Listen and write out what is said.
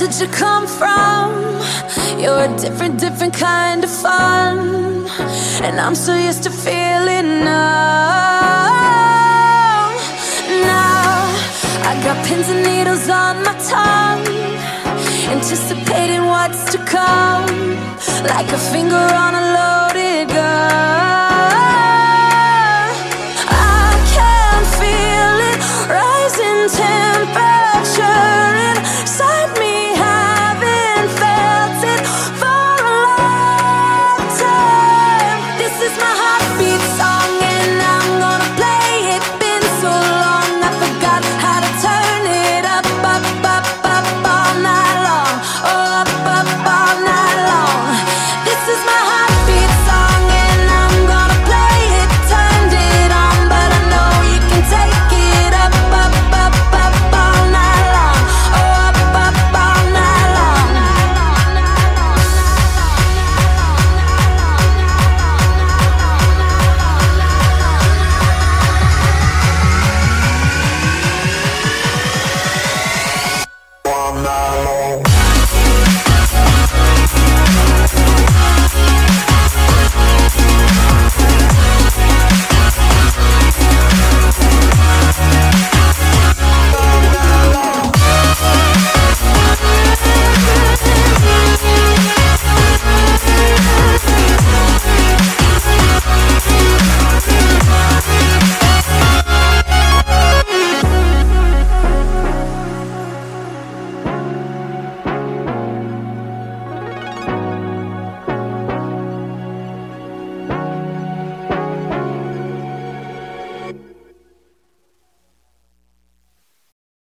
did you come from? You're a different kind of fun, and I'm so used to feeling numb. Now I got pins and needles on my tongue, anticipating what's to come, like a finger on a low